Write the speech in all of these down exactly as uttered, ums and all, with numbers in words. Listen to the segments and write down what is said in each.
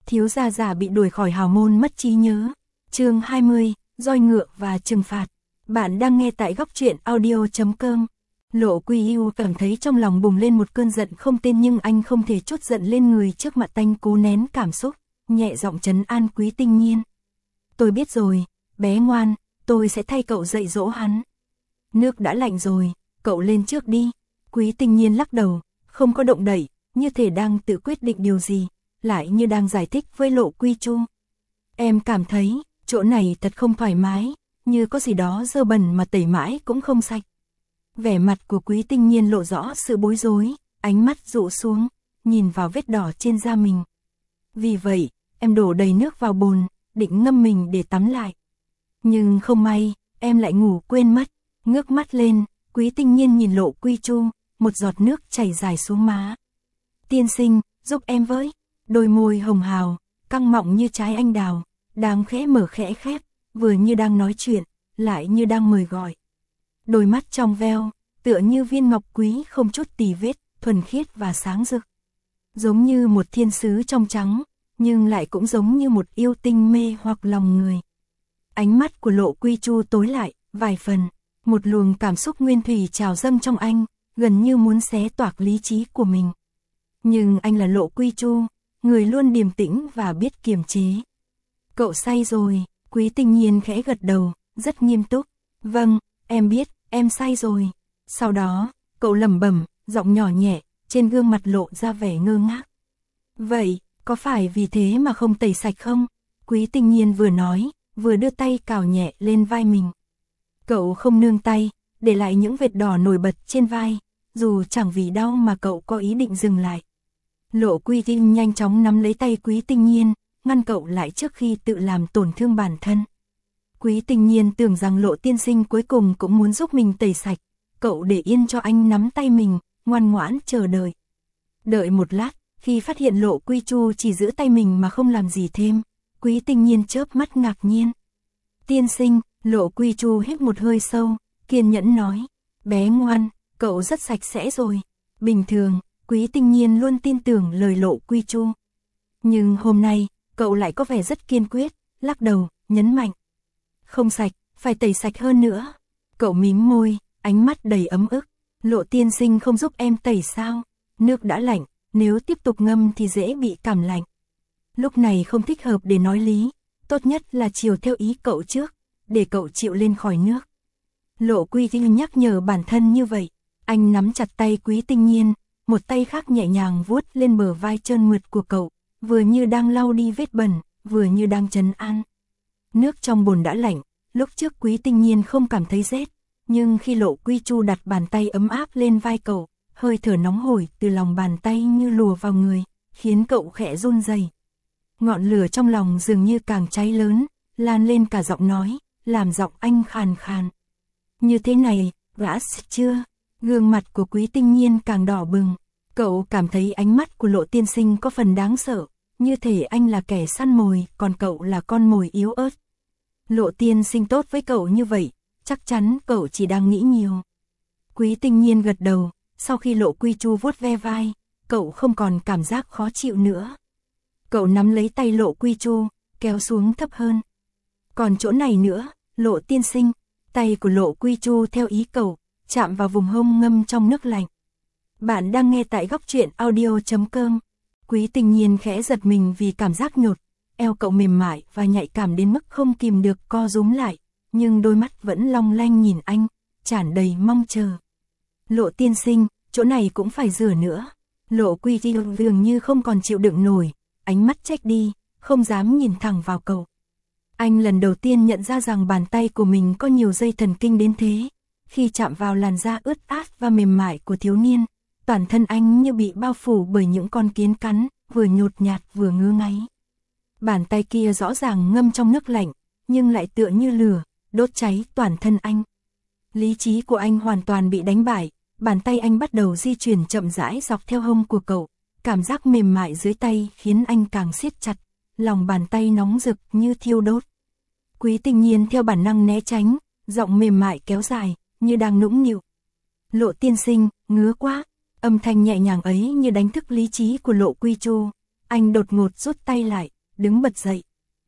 thiếu gia già bị đuổi khỏi hào môn mất trí nhớ. Chương hai mươi, roi ngựa và trừng phạt. Bạn đang nghe tại góc truyện audio chấm com. Lộ Quy Ưu cảm thấy trong lòng bùng lên một cơn giận không tên, nhưng anh không thể trút giận lên người trước mặt anh, cố nén cảm xúc, nhẹ giọng trấn an Quý Tinh Nhiên. Tôi biết rồi, bé ngoan, tôi sẽ thay cậu dạy dỗ hắn. Nước đã lạnh rồi, cậu lên trước đi. Quý Tinh Nhiên lắc đầu, không có động đậy, như thể đang tự quyết định điều gì, lại như đang giải thích với Lộ Quy Chu. Em cảm thấy, chỗ này thật không thoải mái, như có gì đó dơ bẩn mà tẩy mãi cũng không sạch. Vẻ mặt của Quý Tinh Nhiên lộ rõ sự bối rối, ánh mắt dụ xuống, nhìn vào vết đỏ trên da mình. Vì vậy, em đổ đầy nước vào bồn, định ngâm mình để tắm lại. Nhưng không may, em lại ngủ quên mất, ngước mắt lên, Quý Tinh Nhiên nhìn Lộ Quy Chu, một giọt nước chảy dài xuống má. Tiên sinh, giúp em với. Đôi môi hồng hào, căng mọng như trái anh đào, đang khẽ mở khẽ khép, vừa như đang nói chuyện, lại như đang mời gọi. Đôi mắt trong veo, tựa như viên ngọc quý không chút tì vết, thuần khiết và sáng rực. Giống như một thiên sứ trong trắng, nhưng lại cũng giống như một yêu tinh mê hoặc lòng người. Ánh mắt của Lộ Quy Chu tối lại, vài phần, một luồng cảm xúc nguyên thủy trào dâng trong anh, gần như muốn xé toạc lý trí của mình. Nhưng anh là Lộ Quy Chu, người luôn điềm tĩnh và biết kiềm chế. Cậu say rồi, Quý Tinh Nhiên khẽ gật đầu, rất nghiêm túc. Vâng, em biết, em say rồi. Sau đó, cậu lẩm bẩm, giọng nhỏ nhẹ, trên gương mặt lộ ra vẻ ngơ ngác. Vậy, có phải vì thế mà không tẩy sạch không? Quý Tinh Nhiên vừa nói, vừa đưa tay cào nhẹ lên vai mình. Cậu không nương tay, để lại những vệt đỏ nổi bật trên vai, dù chẳng vì đau mà cậu có ý định dừng lại. Lộ Quy Tinh nhanh chóng nắm lấy tay Quý Tinh Nhiên, ngăn cậu lại trước khi tự làm tổn thương bản thân. Quý Tinh Nhiên tưởng rằng Lộ tiên sinh cuối cùng cũng muốn giúp mình tẩy sạch, cậu để yên cho anh nắm tay mình, ngoan ngoãn chờ đợi. Đợi một lát, khi phát hiện Lộ Quy Chu chỉ giữ tay mình mà không làm gì thêm, Quý Tinh Nhiên chớp mắt ngạc nhiên. Tiên sinh, Lộ Quy Chu hít một hơi sâu, kiên nhẫn nói, bé ngoan, cậu rất sạch sẽ rồi. Bình thường, Quý Tinh Nhiên luôn tin tưởng lời Lộ Quy Chu. Nhưng hôm nay, cậu lại có vẻ rất kiên quyết, lắc đầu, nhấn mạnh. Không sạch, phải tẩy sạch hơn nữa. Cậu mím môi, ánh mắt đầy ấm ức. Lộ tiên sinh không giúp em tẩy sao? Nước đã lạnh, nếu tiếp tục ngâm thì dễ bị cảm lạnh. Lúc này không thích hợp để nói lý, tốt nhất là chiều theo ý cậu trước, để cậu chịu lên khỏi nước. Lộ Quy Tinh nhắc nhở bản thân như vậy, anh nắm chặt tay Quý Tinh Nhiên, một tay khác nhẹ nhàng vuốt lên bờ vai trơn mượt của cậu, vừa như đang lau đi vết bẩn, vừa như đang trấn an. Nước trong bồn đã lạnh, lúc trước Quý Tinh Nhiên không cảm thấy rét, nhưng khi Lộ Quy Chu đặt bàn tay ấm áp lên vai cậu, hơi thở nóng hổi từ lòng bàn tay như lùa vào người, khiến cậu khẽ run rẩy. Ngọn lửa trong lòng dường như càng cháy lớn, lan lên cả giọng nói, làm giọng anh khàn khàn. Như thế này, đã chưa? Gương mặt của Quý Tinh Nhiên càng đỏ bừng, cậu cảm thấy ánh mắt của Lộ tiên sinh có phần đáng sợ, như thể anh là kẻ săn mồi, còn cậu là con mồi yếu ớt. Lộ tiên sinh tốt với cậu như vậy, chắc chắn cậu chỉ đang nghĩ nhiều. Quý Tinh Nhiên gật đầu, sau khi Lộ Quy Chu vuốt ve vai, cậu không còn cảm giác khó chịu nữa. Cậu nắm lấy tay Lộ Quy Chu, kéo xuống thấp hơn. Còn chỗ này nữa, Lộ tiên sinh, tay của Lộ Quy Chu theo ý cậu, chạm vào vùng hông ngâm trong nước lạnh. Bạn đang nghe tại góc truyện audio chấm com. Quý Tinh Nhiên khẽ giật mình vì cảm giác nhột, eo cậu mềm mại và nhạy cảm đến mức không kìm được co rúm lại, nhưng đôi mắt vẫn long lanh nhìn anh, tràn đầy mong chờ. Lộ tiên sinh, chỗ này cũng phải rửa nữa. Lộ Quy Chu dường như không còn chịu đựng nổi, ánh mắt trách đi, không dám nhìn thẳng vào cậu. Anh lần đầu tiên nhận ra rằng bàn tay của mình có nhiều dây thần kinh đến thế. Khi chạm vào làn da ướt át và mềm mại của thiếu niên, toàn thân anh như bị bao phủ bởi những con kiến cắn, vừa nhột nhạt vừa ngứa ngáy. Bàn tay kia rõ ràng ngâm trong nước lạnh, nhưng lại tựa như lửa, đốt cháy toàn thân anh. Lý trí của anh hoàn toàn bị đánh bại, bàn tay anh bắt đầu di chuyển chậm rãi dọc theo hông của cậu, cảm giác mềm mại dưới tay khiến anh càng siết chặt, lòng bàn tay nóng rực như thiêu đốt. Quý Tinh Nhiên theo bản năng né tránh, giọng mềm mại kéo dài, như đang nũng nịu. Lộ tiên sinh, ngứa quá. Âm thanh nhẹ nhàng ấy như đánh thức lý trí của Lộ Quy Chu. Anh đột ngột rút tay lại, đứng bật dậy.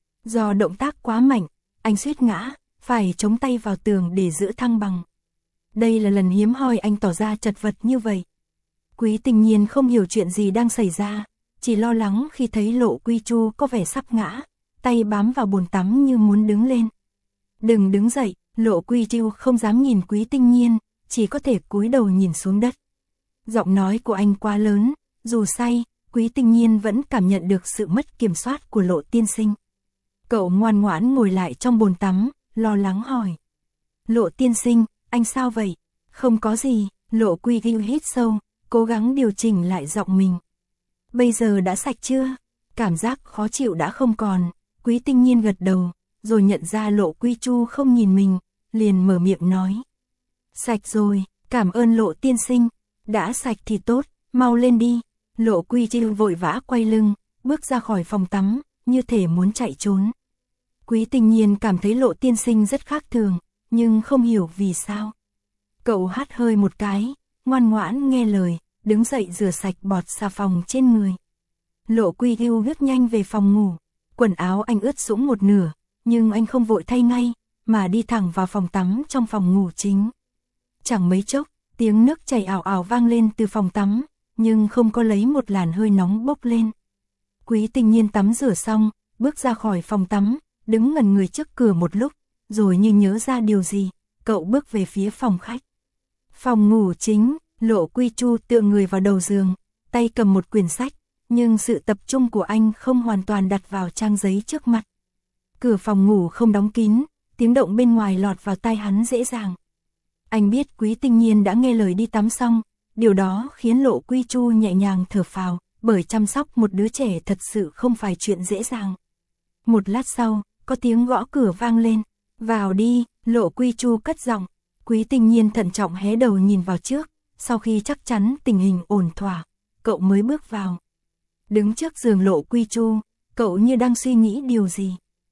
Do động tác quá mạnh, anh suýt ngã, phải chống tay vào tường để giữ thăng bằng. Đây là lần hiếm hoi anh tỏ ra chật vật như vậy. Quý Tình Nhiên không hiểu chuyện gì đang xảy ra, chỉ lo lắng khi thấy Lộ Quy Chu có vẻ sắp ngã, tay bám vào bồn tắm như muốn đứng lên. Đừng đứng dậy, Lộ Quy Chu không dám nhìn Quý Tình Nhiên, chỉ có thể cúi đầu nhìn xuống đất. Giọng nói của anh quá lớn, dù say, Quý Tình Nhiên vẫn cảm nhận được sự mất kiểm soát của Lộ tiên sinh. Cậu ngoan ngoãn ngồi lại trong bồn tắm, lo lắng hỏi. Lộ tiên sinh, anh sao vậy? Không có gì, Lộ Quy Chu hít sâu, cố gắng điều chỉnh lại giọng mình. Bây giờ đã sạch chưa? Cảm giác khó chịu đã không còn. Quý Tình Nhiên gật đầu, rồi nhận ra Lộ Quy Chu không nhìn mình, liền mở miệng nói. Sạch rồi, cảm ơn Lộ tiên sinh. Đã sạch thì tốt, mau lên đi. Lộ Quy Chu vội vã quay lưng, bước ra khỏi phòng tắm, như thể muốn chạy trốn. Quý Tình Nhiên cảm thấy Lộ tiên sinh rất khác thường, nhưng không hiểu vì sao. Cậu hắt hơi một cái, ngoan ngoãn nghe lời, đứng dậy rửa sạch bọt xà phòng trên người. Lộ Quy Chu bước nhanh về phòng ngủ, quần áo anh ướt sũng một nửa, nhưng anh không vội thay ngay, mà đi thẳng vào phòng tắm trong phòng ngủ chính. Chẳng mấy chốc, tiếng nước chảy ào ào vang lên từ phòng tắm, nhưng không có lấy một làn hơi nóng bốc lên. Quý Tình Nhiên tắm rửa xong, bước ra khỏi phòng tắm, đứng ngẩn người trước cửa một lúc, rồi như nhớ ra điều gì, cậu bước về phía phòng khách. Phòng ngủ chính, Lộ Quy Chu tựa người vào đầu giường, tay cầm một quyển sách, nhưng sự tập trung của anh không hoàn toàn đặt vào trang giấy trước mặt. Cửa phòng ngủ không đóng kín, tiếng động bên ngoài lọt vào tai hắn dễ dàng. Anh biết Quý Tình Nhiên đã nghe lời đi tắm xong, điều đó khiến Lộ Quy Chu nhẹ nhàng thở phào, bởi chăm sóc một đứa trẻ thật sự không phải chuyện dễ dàng. Một lát sau, có tiếng gõ cửa vang lên. Vào đi, Lộ Quy Chu cất giọng. Quý Tình Nhiên thận trọng hé đầu nhìn vào trước, sau khi chắc chắn tình hình ổn thỏa, cậu mới bước vào. Đứng trước giường Lộ Quy Chu, cậu như đang suy nghĩ điều gì.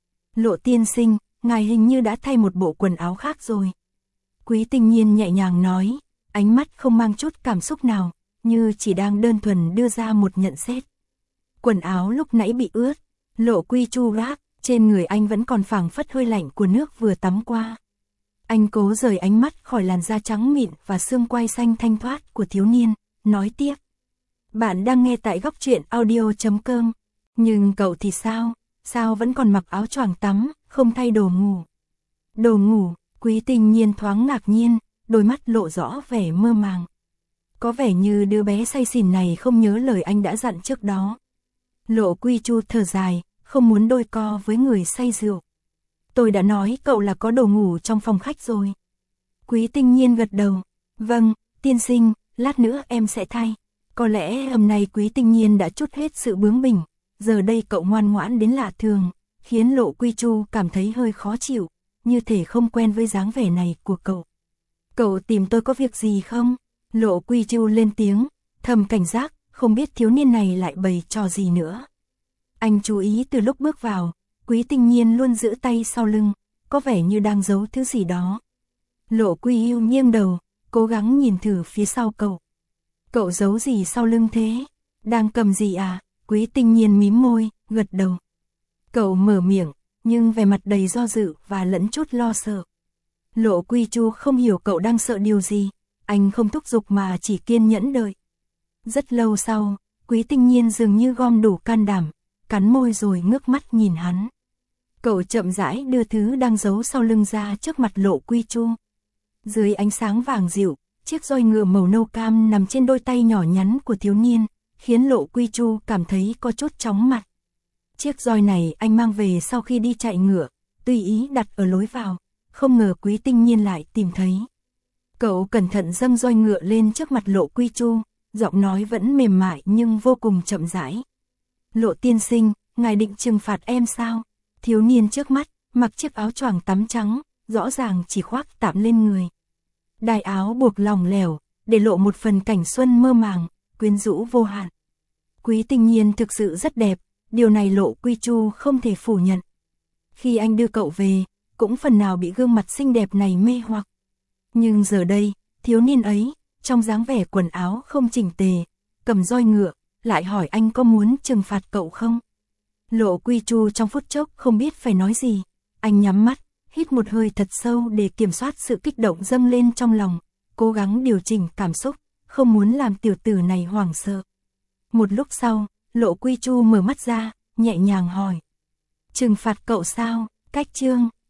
Lộ tiên sinh, ngài hình như đã thay một bộ quần áo khác rồi. Quý Tình Nhiên nhẹ nhàng nói, ánh mắt không mang chút cảm xúc nào, như chỉ đang đơn thuần đưa ra một nhận xét. Quần áo lúc nãy bị ướt, Lộ Quy Chu rác, trên người anh vẫn còn phảng phất hơi lạnh của nước vừa tắm qua. Anh cố rời ánh mắt khỏi làn da trắng mịn và xương quai xanh thanh thoát của thiếu niên, nói tiếp. Bạn đang nghe tại góc truyện audio chấm com. Nhưng cậu thì sao? Sao vẫn còn mặc áo choàng tắm, không thay đồ ngủ? Đồ ngủ, Quý Tình Nhiên thoáng ngạc nhiên, đôi mắt lộ rõ vẻ mơ màng. Có vẻ như đứa bé say xỉn này không nhớ lời anh đã dặn trước đó. Lộ Quy Chu thở dài, không muốn đôi co với người say rượu. Tôi đã nói cậu là có đồ ngủ trong phòng khách rồi. Quý Tình Nhiên gật đầu. Vâng, tiên sinh, lát nữa em sẽ thay. Có lẽ hôm nay Quý Tình Nhiên đã trút hết sự bướng bỉnh. Giờ đây cậu ngoan ngoãn đến lạ thường, khiến Lộ Quy Chu cảm thấy hơi khó chịu, như thể không quen với dáng vẻ này của cậu. Cậu tìm tôi có việc gì không? Lộ Quy Chu lên tiếng, thầm cảnh giác, không biết thiếu niên này lại bày trò gì nữa. Anh chú ý từ lúc bước vào, Quý Tình Nhiên luôn giữ tay sau lưng, có vẻ như đang giấu thứ gì đó. Lộ Quy Chu nghiêng đầu, cố gắng nhìn thử phía sau cậu. Cậu giấu gì sau lưng thế? Đang cầm gì à? Quý Tình Nhiên mím môi, gật đầu. Cậu mở miệng, nhưng vẻ mặt đầy do dự và lẫn chút lo sợ. Lộ Quy Chu không hiểu cậu đang sợ điều gì, anh không thúc giục mà chỉ kiên nhẫn đợi. Rất lâu sau, Quý Tình Nhiên dường như gom đủ can đảm, cắn môi rồi ngước mắt nhìn hắn. Cậu chậm rãi đưa thứ đang giấu sau lưng ra trước mặt Lộ Quy Chu. Dưới ánh sáng vàng dịu, chiếc roi ngựa màu nâu cam nằm trên đôi tay nhỏ nhắn của thiếu niên, khiến Lộ Quy Chu cảm thấy có chút chóng mặt. Chiếc roi này anh mang về sau khi đi chạy ngựa, tùy ý đặt ở lối vào, không ngờ Quý Tình Nhiên lại tìm thấy. Cậu cẩn thận dâng roi ngựa lên trước mặt Lộ Quy Chu, giọng nói vẫn mềm mại nhưng vô cùng chậm rãi. Lộ tiên sinh, ngài định trừng phạt em sao? Thiếu niên trước mắt, mặc chiếc áo choàng tắm trắng, rõ ràng chỉ khoác tạm lên người. Đai áo buộc lỏng lẻo, để lộ một phần cảnh xuân mơ màng, quyến rũ vô hạn. Quý Tình Nhiên thực sự rất đẹp, điều này Lộ Quy Chu không thể phủ nhận. Khi anh đưa cậu về, cũng phần nào bị gương mặt xinh đẹp này mê hoặc. Nhưng giờ đây, thiếu niên ấy, trong dáng vẻ quần áo không chỉnh tề, cầm roi ngựa, lại hỏi anh có muốn trừng phạt cậu không? Lộ Quy Chu trong phút chốc không biết phải nói gì. Anh nhắm mắt, hít một hơi thật sâu để kiểm soát sự kích động dâng lên trong lòng, cố gắng điều chỉnh cảm xúc, không muốn làm tiểu tử này hoảng sợ. Một lúc sau, Lộ Quy Chu mở mắt ra, nhẹ nhàng hỏi. Trừng phạt cậu sao? Cách chương,